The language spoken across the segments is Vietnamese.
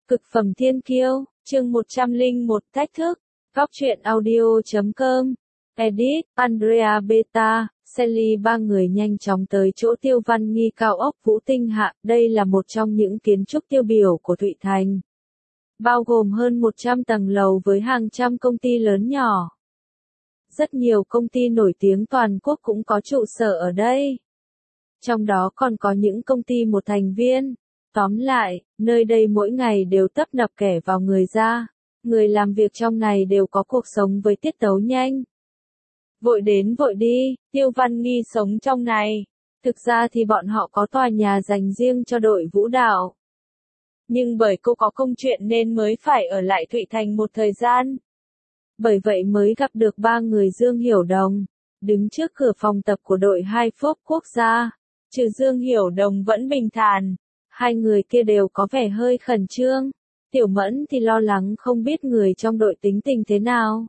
Cực phẩm thiên kiêu, chương 101 thách thức, góc truyện audio.com, edit, Andrea Beta, Sally ba người nhanh chóng tới chỗ Tiêu Văn Nghi cao ốc Vũ Tinh Hạ, đây là một trong những kiến trúc tiêu biểu của Thụy Thành. Bao gồm hơn 100 tầng lầu với hàng trăm công ty lớn nhỏ. Rất nhiều công ty nổi tiếng toàn quốc cũng có trụ sở ở đây. Trong đó còn có những công ty một thành viên. Tóm lại, nơi đây mỗi ngày đều tấp nập kẻ vào người ra. Người làm việc trong này đều có cuộc sống với tiết tấu nhanh. Vội đến vội đi, Tiêu Văn Nghi sống trong này. Thực ra thì bọn họ có tòa nhà dành riêng cho đội vũ đạo. Nhưng bởi cô có công chuyện nên mới phải ở lại Thụy Thành một thời gian. Bởi vậy mới gặp được ba người Dương Hiểu Đồng, đứng trước cửa phòng tập của đội hai phốp quốc gia. Trừ Dương Hiểu Đồng vẫn bình thản, hai người kia đều có vẻ hơi khẩn trương. Tiểu Mẫn thì lo lắng không biết người trong đội tính tình thế nào.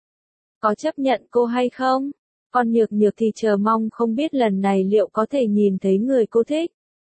Có chấp nhận cô hay không? Còn Nhược Nhược thì chờ mong không biết lần này liệu có thể nhìn thấy người cô thích.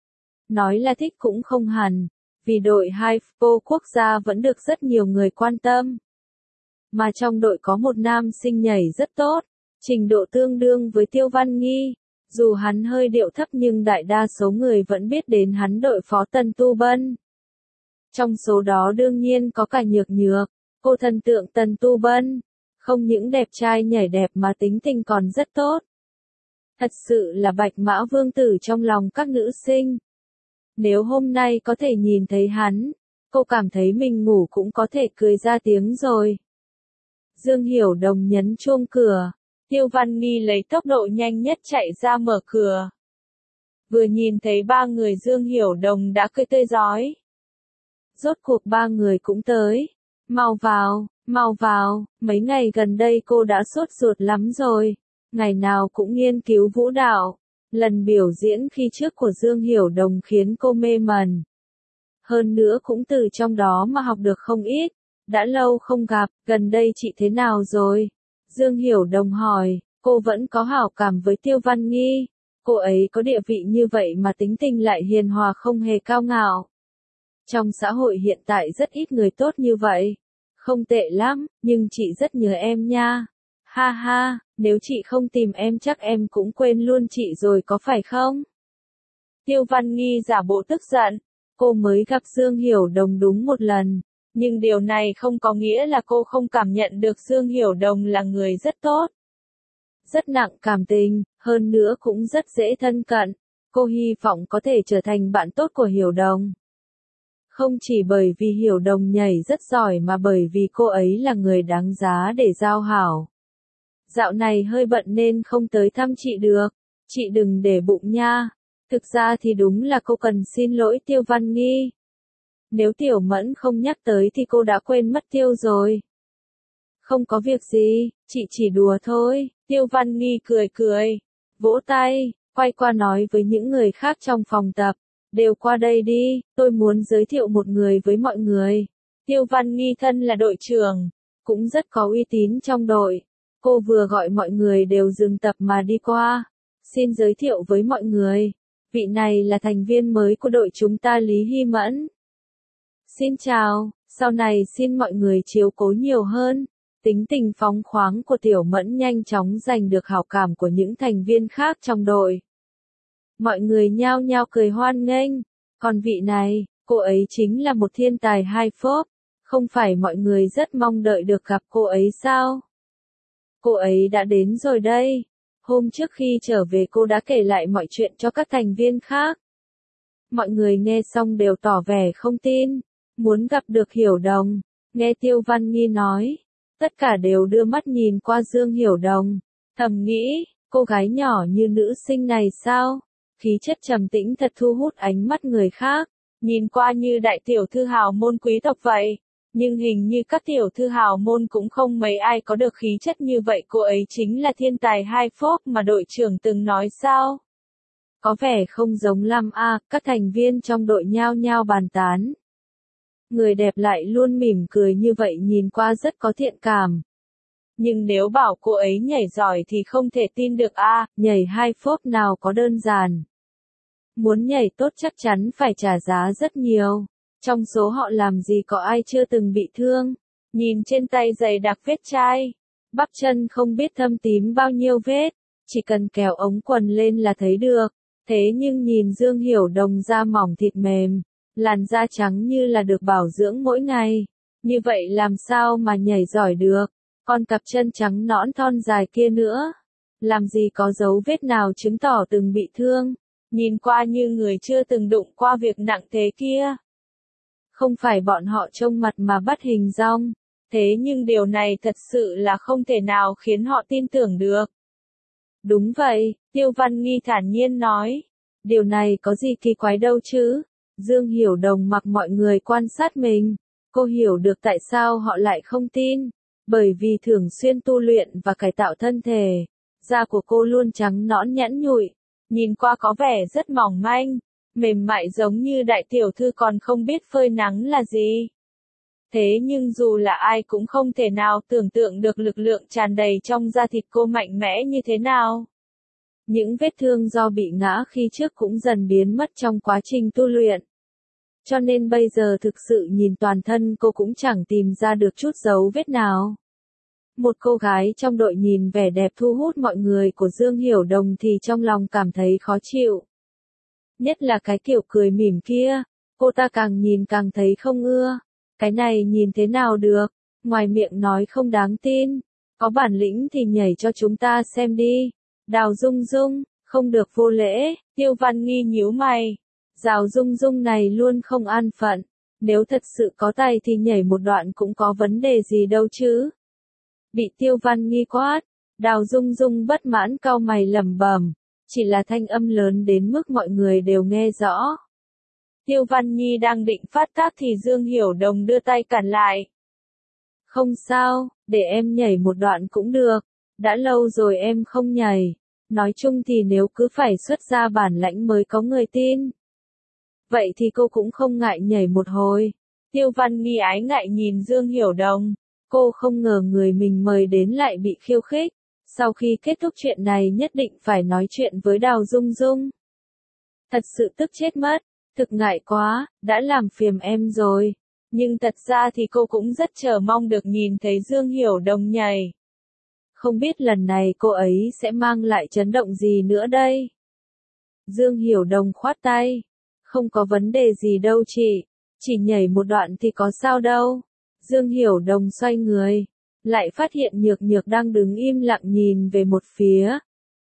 Nói là thích cũng không hẳn, vì đội hai phốp quốc gia vẫn được rất nhiều người quan tâm. Mà trong đội có một nam sinh nhảy rất tốt, trình độ tương đương với Tiêu Văn Nghi. Dù hắn hơi điệu thấp nhưng đại đa số người vẫn biết đến hắn đội phó Tần Tu Bân. Trong số đó đương nhiên có cả Nhược Nhược, cô thần tượng Tần Tu Bân. Không những đẹp trai nhảy đẹp mà tính tình còn rất tốt. Thật sự là bạch mã vương tử trong lòng các nữ sinh. Nếu hôm nay có thể nhìn thấy hắn, cô cảm thấy mình ngủ cũng có thể cười ra tiếng rồi. Dương Hiểu Đồng nhấn chuông cửa. Tiêu Văn Nghi lấy tốc độ nhanh nhất chạy ra mở cửa. Vừa nhìn thấy ba người Dương Hiểu Đồng đã cười tươi rói. Rốt cuộc ba người cũng tới. Mau vào, mấy ngày gần đây cô đã sốt ruột lắm rồi. Ngày nào cũng nghiên cứu vũ đạo. Lần biểu diễn khi trước của Dương Hiểu Đồng khiến cô mê mẩn. Hơn nữa cũng từ trong đó mà học được không ít. Đã lâu không gặp, gần đây chị thế nào rồi? Dương Hiểu Đồng hỏi, cô vẫn có hảo cảm với Tiêu Văn Nghi. Cô ấy có địa vị như vậy mà tính tình lại hiền hòa không hề cao ngạo. Trong xã hội hiện tại rất ít người tốt như vậy. Không tệ lắm, nhưng chị rất nhớ em nha. Ha ha, nếu chị không tìm em chắc em cũng quên luôn chị rồi có phải không? Tiêu Văn Nghi giả bộ tức giận. Cô mới gặp Dương Hiểu Đồng đúng một lần. Nhưng điều này không có nghĩa là cô không cảm nhận được Dương Hiểu Đồng là người rất tốt. Rất nặng cảm tình, hơn nữa cũng rất dễ thân cận. Cô hy vọng có thể trở thành bạn tốt của Hiểu Đồng. Không chỉ bởi vì Hiểu Đồng nhảy rất giỏi mà bởi vì cô ấy là người đáng giá để giao hảo. Dạo này hơi bận nên không tới thăm chị được. Chị đừng để bụng nha. Thực ra thì đúng là cô cần xin lỗi Tiêu Văn Nghi. Nếu Tiểu Mẫn không nhắc tới thì cô đã quên mất Tiêu rồi. Không có việc gì, chị chỉ đùa thôi. Tiêu Văn Nghi cười, vỗ tay, quay qua nói với những người khác trong phòng tập. Đều qua đây đi, tôi muốn giới thiệu một người với mọi người. Tiêu Văn Nghi thân là đội trưởng, cũng rất có uy tín trong đội. Cô vừa gọi mọi người đều dừng tập mà đi qua. Xin giới thiệu với mọi người. Vị này là thành viên mới của đội chúng ta Lý Hy Mẫn. Xin chào, sau này xin mọi người chiếu cố nhiều hơn. Tính tình phóng khoáng của Tiểu Mẫn nhanh chóng giành được hảo cảm của những thành viên khác trong đội. Mọi người nhao nhao cười hoan nghênh. Còn vị này, cô ấy chính là một thiên tài hai phốp. Không phải mọi người rất mong đợi được gặp cô ấy sao? Cô ấy đã đến rồi đây. Hôm trước khi trở về cô đã kể lại mọi chuyện cho các thành viên khác. Mọi người nghe xong đều tỏ vẻ không tin. Muốn gặp được Hiểu Đồng, nghe Tiêu Văn Nghi nói. Tất cả đều đưa mắt nhìn qua Dương Hiểu Đồng. Thầm nghĩ, cô gái nhỏ như nữ sinh này sao? Khí chất trầm tĩnh thật thu hút ánh mắt người khác. Nhìn qua như đại tiểu thư hào môn quý tộc vậy. Nhưng hình như các tiểu thư hào môn cũng không mấy ai có được khí chất như vậy. Cô ấy chính là thiên tài hai phốp mà đội trưởng từng nói sao? Có vẻ không giống lắm à, các thành viên trong đội nhao nhao bàn tán. Người đẹp lại luôn mỉm cười như vậy nhìn qua rất có thiện cảm. Nhưng nếu bảo cô ấy nhảy giỏi thì không thể tin được à, nhảy hai phốp nào có đơn giản. Muốn nhảy tốt chắc chắn phải trả giá rất nhiều. Trong số họ làm gì có ai chưa từng bị thương. Nhìn trên tay dày đặc vết chai. Bắp chân không biết thâm tím bao nhiêu vết. Chỉ cần kéo ống quần lên là thấy được. Thế nhưng nhìn Dương Hiểu Đồng da mỏng thịt mềm. Làn da trắng như là được bảo dưỡng mỗi ngày. Như vậy làm sao mà nhảy giỏi được. Còn cặp chân trắng nõn thon dài kia nữa. Làm gì có dấu vết nào chứng tỏ từng bị thương. Nhìn qua như người chưa từng đụng qua việc nặng thế kia. Không phải bọn họ trông mặt mà bắt hình dong. Thế nhưng điều này thật sự là không thể nào khiến họ tin tưởng được. Đúng vậy, Tiêu Văn Nghi thản nhiên nói. Điều này có gì kỳ quái đâu chứ. Dương Hiểu Đồng mặc mọi người quan sát mình. Cô hiểu được tại sao họ lại không tin. Bởi vì thường xuyên tu luyện và cải tạo thân thể. Da của cô luôn trắng nõn nhẵn nhụi. Nhìn qua có vẻ rất mỏng manh. Mềm mại giống như đại tiểu thư còn không biết phơi nắng là gì. Thế nhưng dù là ai cũng không thể nào tưởng tượng được lực lượng tràn đầy trong da thịt cô mạnh mẽ như thế nào. Những vết thương do bị ngã khi trước cũng dần biến mất trong quá trình tu luyện. Cho nên bây giờ thực sự nhìn toàn thân cô cũng chẳng tìm ra được chút dấu vết nào. Một cô gái trong đội nhìn vẻ đẹp thu hút mọi người của Dương Hiểu Đồng thì trong lòng cảm thấy khó chịu. Nhất là cái kiểu cười mỉm kia, cô ta càng nhìn càng thấy không ưa. Cái này nhìn thế nào được, ngoài miệng nói không đáng tin. Có bản lĩnh thì nhảy cho chúng ta xem đi. Đào Dung Dung, không được vô lễ. Tiêu Văn Nghi nhíu mày. Đào Dung Dung này luôn không an phận. Nếu thật sự có tay thì nhảy một đoạn cũng có vấn đề gì đâu chứ. Bị Tiêu Văn Nghi quát, Đào Dung Dung bất mãn cau mày lẩm bẩm. Chỉ là thanh âm lớn đến mức mọi người đều nghe rõ. Tiêu Văn Nhi đang định phát tác thì Dương Hiểu Đồng đưa tay cản lại. Không sao, để em nhảy một đoạn cũng được. Đã lâu rồi em không nhảy. Nói chung thì nếu cứ phải xuất ra bản lãnh mới có người tin. Vậy thì cô cũng không ngại nhảy một hồi. Tiêu Văn Nhi ái ngại nhìn Dương Hiểu Đồng. Cô không ngờ người mình mời đến lại bị khiêu khích. Sau khi kết thúc chuyện này nhất định phải nói chuyện với Đào Dung Dung. Thật sự tức chết mất. Thực ngại quá, đã làm phiền em rồi. Nhưng thật ra thì cô cũng rất chờ mong được nhìn thấy Dương Hiểu Đồng nhảy. Không biết lần này cô ấy sẽ mang lại chấn động gì nữa đây. Dương Hiểu Đồng khoát tay. Không có vấn đề gì đâu chị. Chỉ nhảy một đoạn thì có sao đâu. Dương Hiểu Đồng xoay người. Lại phát hiện Nhược Nhược đang đứng im lặng nhìn về một phía.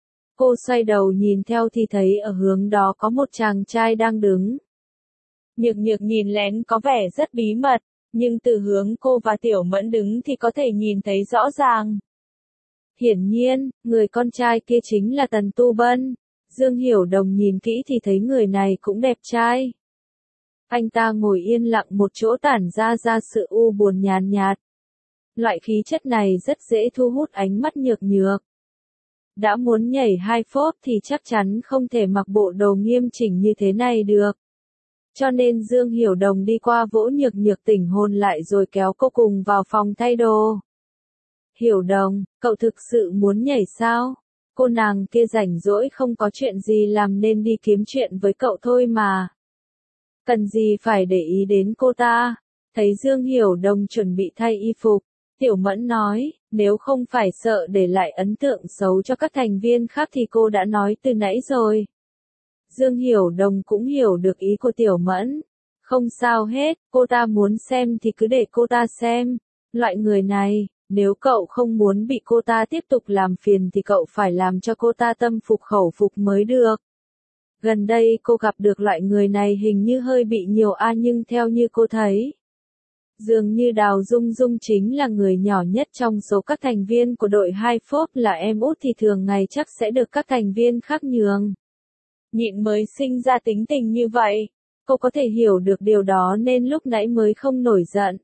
Cô xoay đầu nhìn theo thì thấy ở hướng đó có một chàng trai đang đứng. Nhược Nhược nhìn lén có vẻ rất bí mật, nhưng từ hướng cô và Tiểu Mẫn đứng thì có thể nhìn thấy rõ ràng. Hiển nhiên, người con trai kia chính là Tần Tu Bân. Dương Hiểu Đồng nhìn kỹ thì thấy người này cũng đẹp trai. Anh ta ngồi yên lặng một chỗ tản ra sự u buồn nhàn nhạt. Loại khí chất này rất dễ thu hút ánh mắt Nhược Nhược. Đã muốn nhảy 2 phốp thì chắc chắn không thể mặc bộ đồ nghiêm chỉnh như thế này được. Cho nên Dương Hiểu Đồng đi qua vỗ Nhược Nhược tỉnh hồn lại rồi kéo cô cùng vào phòng thay đồ. Hiểu Đồng, cậu thực sự muốn nhảy sao? Cô nàng kia rảnh rỗi không có chuyện gì làm nên đi kiếm chuyện với cậu thôi mà. Cần gì phải để ý đến cô ta? Thấy Dương Hiểu Đồng chuẩn bị thay y phục, Tiểu Mẫn nói, nếu không phải sợ để lại ấn tượng xấu cho các thành viên khác thì cô đã nói từ nãy rồi. Dương Hiểu Đồng cũng hiểu được ý của Tiểu Mẫn. Không sao hết, cô ta muốn xem thì cứ để cô ta xem. Loại người này, nếu cậu không muốn bị cô ta tiếp tục làm phiền thì cậu phải làm cho cô ta tâm phục khẩu phục mới được. Gần đây cô gặp được loại người này hình như hơi bị nhiều nhưng theo như cô thấy, dường như Đào Dung Dung chính là người nhỏ nhất trong số các thành viên của đội 2 phốp là em út thì thường ngày chắc sẽ được các thành viên khác nhường. Nhịn mới sinh ra tính tình như vậy. Cô có thể hiểu được điều đó nên lúc nãy mới không nổi giận.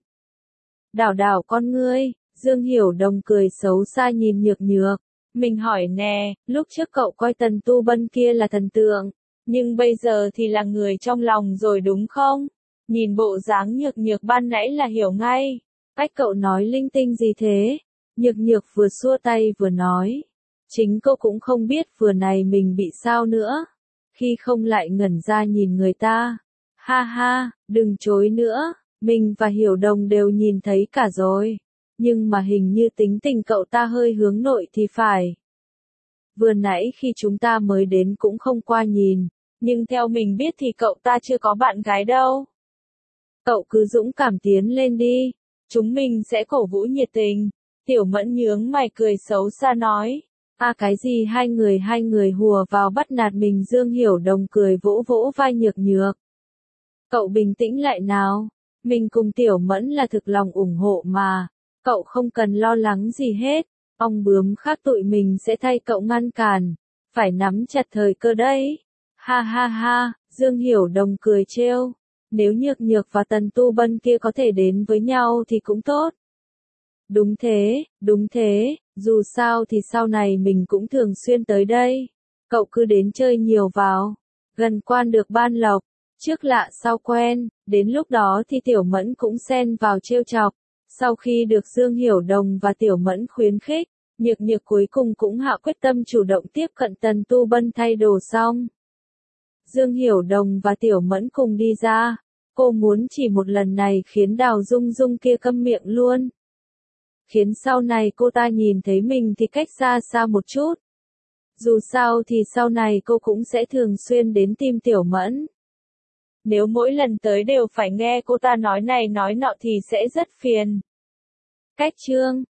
Đảo đảo con ngươi, Dương Hiểu Đồng cười xấu xa nhìn Nhược Nhược. Mình hỏi nè, lúc trước cậu coi Tần Tu Bân kia là thần tượng, nhưng bây giờ thì là người trong lòng rồi đúng không? Nhìn bộ dáng Nhược Nhược ban nãy là hiểu ngay. Cách cậu nói linh tinh gì thế? Nhược Nhược vừa xua tay vừa nói. Chính cô cũng không biết vừa này mình bị sao nữa. Khi không lại ngẩn ra nhìn người ta. Ha ha, đừng chối nữa, mình và Hiểu Đồng đều nhìn thấy cả rồi. Nhưng mà hình như tính tình cậu ta hơi hướng nội thì phải. Vừa nãy khi chúng ta mới đến cũng không qua nhìn, nhưng theo mình biết thì cậu ta chưa có bạn gái đâu. Cậu cứ dũng cảm tiến lên đi, chúng mình sẽ cổ vũ nhiệt tình. Tiểu Mẫn nhướng mày cười xấu xa nói. Cái gì hai người hùa vào bắt nạt mình. Dương Hiểu Đồng cười vỗ vỗ vai Nhược Nhược. Cậu bình tĩnh lại nào, mình cùng Tiểu Mẫn là thực lòng ủng hộ mà, cậu không cần lo lắng gì hết, ong bướm khác tụi mình sẽ thay cậu ngăn cản, phải nắm chặt thời cơ đấy. Ha ha ha, Dương Hiểu Đồng cười trêu, nếu Nhược Nhược và Tần Tu Bân kia có thể đến với nhau thì cũng tốt. Đúng thế, dù sao thì sau này mình cũng thường xuyên tới đây, cậu cứ đến chơi nhiều vào, gần quan được ban lộc. Trước lạ sau quen, đến lúc đó thì Tiểu Mẫn cũng xen vào trêu chọc. Sau khi được Dương Hiểu Đồng và Tiểu Mẫn khuyến khích, Nhược Nhược cuối cùng cũng hạ quyết tâm chủ động tiếp cận Tần Tu Bân thay đồ xong. Dương Hiểu Đồng và Tiểu Mẫn cùng đi ra, cô muốn chỉ một lần này khiến Đào Dung Dung kia câm miệng luôn. Khiến sau này cô ta nhìn thấy mình thì cách xa xa một chút. Dù sao thì sau này cô cũng sẽ thường xuyên đến tìm Tiểu Mẫn. Nếu mỗi lần tới đều phải nghe cô ta nói này nói nọ thì sẽ rất phiền. Cách chương